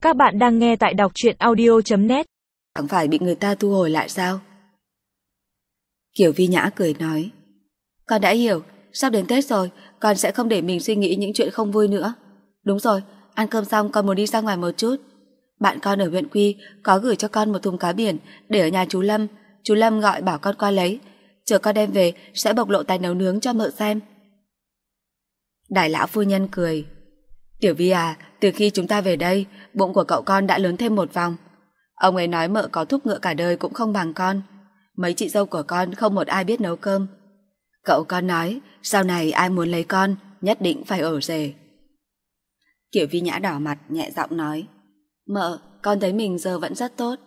Các bạn đang nghe tại đọc truyện audio.net. Chẳng phải bị người ta thu hồi lại sao? Kiều Vi Nhã cười nói, con đã hiểu, sắp đến Tết rồi, con sẽ không để mình suy nghĩ những chuyện không vui nữa. Đúng rồi, ăn cơm xong con muốn đi ra ngoài một chút. Bạn con ở huyện Quy có gửi cho con một thùng cá biển để ở nhà chú Lâm gọi bảo con qua lấy. Chờ con đem về sẽ bộc lộ tài nấu nướng cho mợ xem. Đại lão phu nhân cười, Tiểu Vi à, từ khi chúng ta về đây, bụng của cậu con đã lớn thêm một vòng. Ông ấy nói mợ có thúc ngựa cả đời cũng không bằng con. Mấy chị dâu của con không một ai biết nấu cơm. Cậu con nói, sau này ai muốn lấy con, nhất định phải ở rể. Kiều Vi Nhã đỏ mặt, nhẹ giọng nói, mợ, con thấy mình giờ vẫn rất tốt.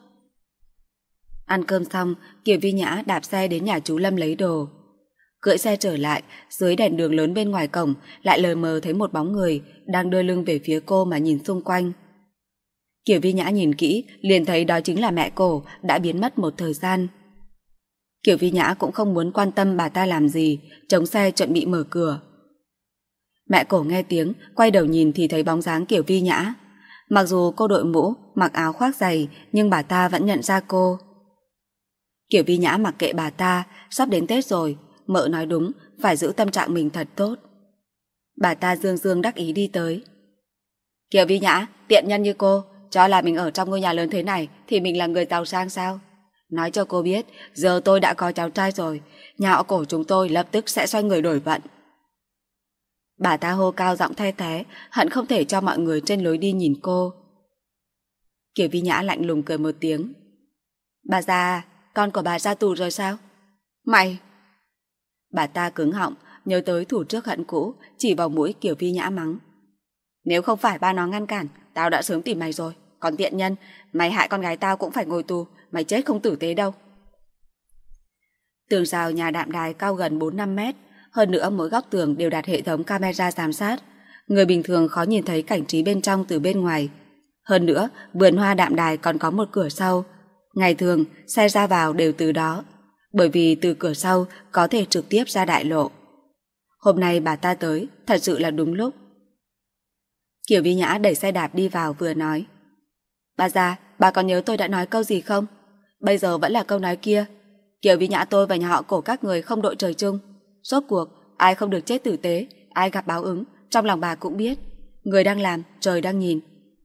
Ăn cơm xong, Kiều Vi Nhã đạp xe đến nhà chú Lâm lấy đồ. Cưỡi xe trở lại, dưới đèn đường lớn bên ngoài cổng lại lờ mờ thấy một bóng người đang đưa lưng về phía cô mà nhìn xung quanh. Kiều Vi Nhã nhìn kỹ, liền thấy đó chính là mẹ cô đã biến mất một thời gian. Kiều Vi Nhã cũng không muốn quan tâm bà ta làm gì, chống xe chuẩn bị mở cửa. Mẹ cổ nghe tiếng, quay đầu nhìn thì thấy bóng dáng Kiều Vi Nhã. Mặc dù cô đội mũ, mặc áo khoác dày, nhưng bà ta vẫn nhận ra cô. Kiều Vi Nhã mặc kệ bà ta, sắp đến Tết rồi, mợ nói đúng, phải giữ tâm trạng mình thật tốt. Bà ta dương dương đắc ý đi tới. Kiều Vi Nhã, tiện nhân như cô, cho là mình ở trong ngôi nhà lớn thế này thì mình là người giàu sang sao? Nói cho cô biết, giờ tôi đã có cháu trai rồi, nhà họ Cổ chúng tôi lập tức sẽ xoay người đổi vận. Bà ta hô cao giọng the thé, hận không thể cho mọi người trên lối đi nhìn cô. Kiều Vi Nhã lạnh lùng cười một tiếng. Bà già, con của bà ra tù rồi sao? Mày! Bà ta cứng họng, nhớ tới thủ trước hận cũ, chỉ vào mũi Kiều Vi Nhã mắng. Nếu không phải ba nó ngăn cản, tao đã sớm tìm mày rồi. Còn tiện nhân, mày hại con gái tao cũng phải ngồi tù, mày chết không tử tế đâu. Tường rào nhà Đạm Đài cao gần 4-5 mét, hơn nữa mỗi góc tường đều đặt hệ thống camera giám sát. Người bình thường khó nhìn thấy cảnh trí bên trong từ bên ngoài. Hơn nữa, vườn hoa Đạm Đài còn có một cửa sau. Ngày thường, xe ra vào đều từ đó, bởi vì từ cửa sau có thể trực tiếp ra đại lộ. Hôm nay bà ta tới, thật sự là đúng lúc. Kiều Vi Nhã đẩy xe đạp đi vào vừa nói, bà già, bà còn nhớ tôi đã nói câu gì không? Bây giờ vẫn là câu nói kia. Kiều Vi Nhã tôi và nhà họ Cổ các người không đội trời chung. Rốt cuộc, ai không được chết tử tế, ai gặp báo ứng, trong lòng bà cũng biết. Người đang làm, trời đang nhìn.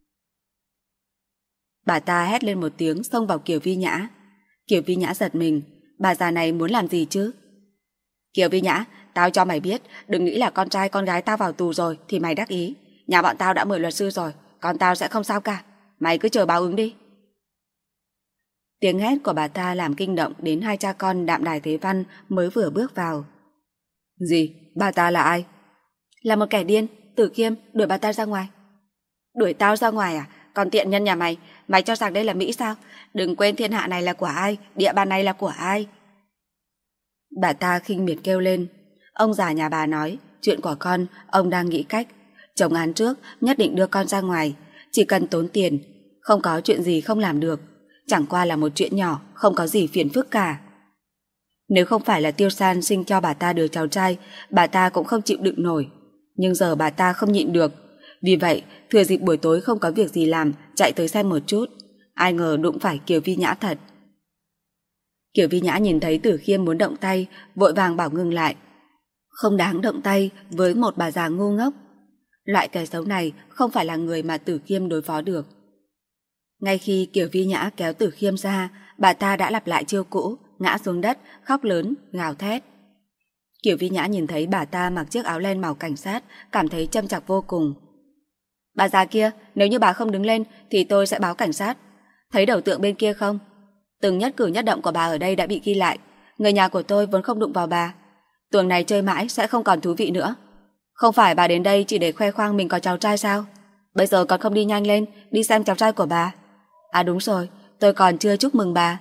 Bà ta hét lên một tiếng xông vào Kiều Vi Nhã. Kiều Vi Nhã giật mình, bà già này muốn làm gì chứ? Kiều Vi Nhã, tao cho mày biết, đừng nghĩ là con trai con gái tao vào tù rồi thì mày đắc ý. Nhà bọn tao đã mời luật sư rồi, con tao sẽ không sao cả. Mày cứ chờ báo ứng đi. Tiếng hét của bà ta làm kinh động đến hai cha con Đạm Đài Thế Văn mới vừa bước vào. Gì? Bà ta là ai? Là một kẻ điên, Tử Khiêm, đuổi bà ta ra ngoài. Đuổi tao ra ngoài à? Còn tiện nhân nhà mày, mày cho rằng đây là Mỹ sao? Đừng quên thiên hạ này là của ai, địa bàn này là của ai. Bà ta khinh miệt kêu lên. Ông già nhà bà nói, chuyện của con, ông đang nghĩ cách. Chồng án trước, nhất định đưa con ra ngoài. Chỉ cần tốn tiền, không có chuyện gì không làm được. Chẳng qua là một chuyện nhỏ, không có gì phiền phức cả. Nếu không phải là Tiêu San sinh cho bà ta đứa cháu trai, bà ta cũng không chịu đựng nổi. Nhưng giờ bà ta không nhịn được. Vì vậy, thừa dịp buổi tối không có việc gì làm, chạy tới xem một chút. Ai ngờ đụng phải Kiều Vi Nhã thật. Kiều Vi Nhã nhìn thấy Tử Khiêm muốn động tay, vội vàng bảo ngừng lại. Không đáng động tay với một bà già ngu ngốc. Loại kẻ xấu này không phải là người mà Tử Khiêm đối phó được. Ngay khi Kiều Vi Nhã kéo Tử Khiêm ra, bà ta đã lặp lại chiêu cũ, ngã xuống đất, khóc lớn, gào thét. Kiều Vi Nhã nhìn thấy bà ta mặc chiếc áo len màu cảnh sát, cảm thấy châm chọc vô cùng. Bà già kia, nếu như bà không đứng lên thì tôi sẽ báo cảnh sát. Thấy đầu tượng bên kia không? Từng nhất cử nhất động của bà ở đây đã bị ghi lại. Người nhà của tôi vốn không đụng vào bà. Tuồng này chơi mãi sẽ không còn thú vị nữa. Không phải bà đến đây chỉ để khoe khoang mình có cháu trai sao? Bây giờ còn không đi nhanh lên, đi xem cháu trai của bà. À đúng rồi, tôi còn chưa chúc mừng bà.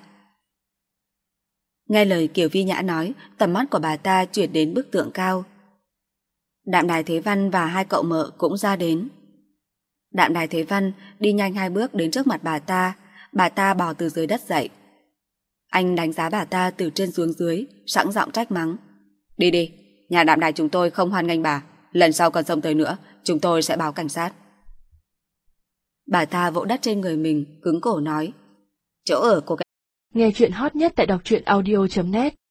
Nghe lời Kiều Vi Nhã nói, tầm mắt của bà ta chuyển đến bức tượng cao. Đạm Đài Thế Văn và hai cậu mợ cũng ra đến. Đạm Đài Thế Văn đi nhanh 2 bước đến trước mặt bà ta bò từ dưới đất dậy. Anh đánh giá bà ta từ trên xuống dưới, sẵn giọng trách mắng. Đi đi, nhà Đạm Đài chúng tôi không hoan nghênh bà. Lần sau còn xông tới nữa, chúng tôi sẽ báo cảnh sát. Bà ta vỗ đắt trên người mình, cứng cổ nói. Chỗ ở của cái... Nghe chuyện hot nhất tại đọc truyện audio.net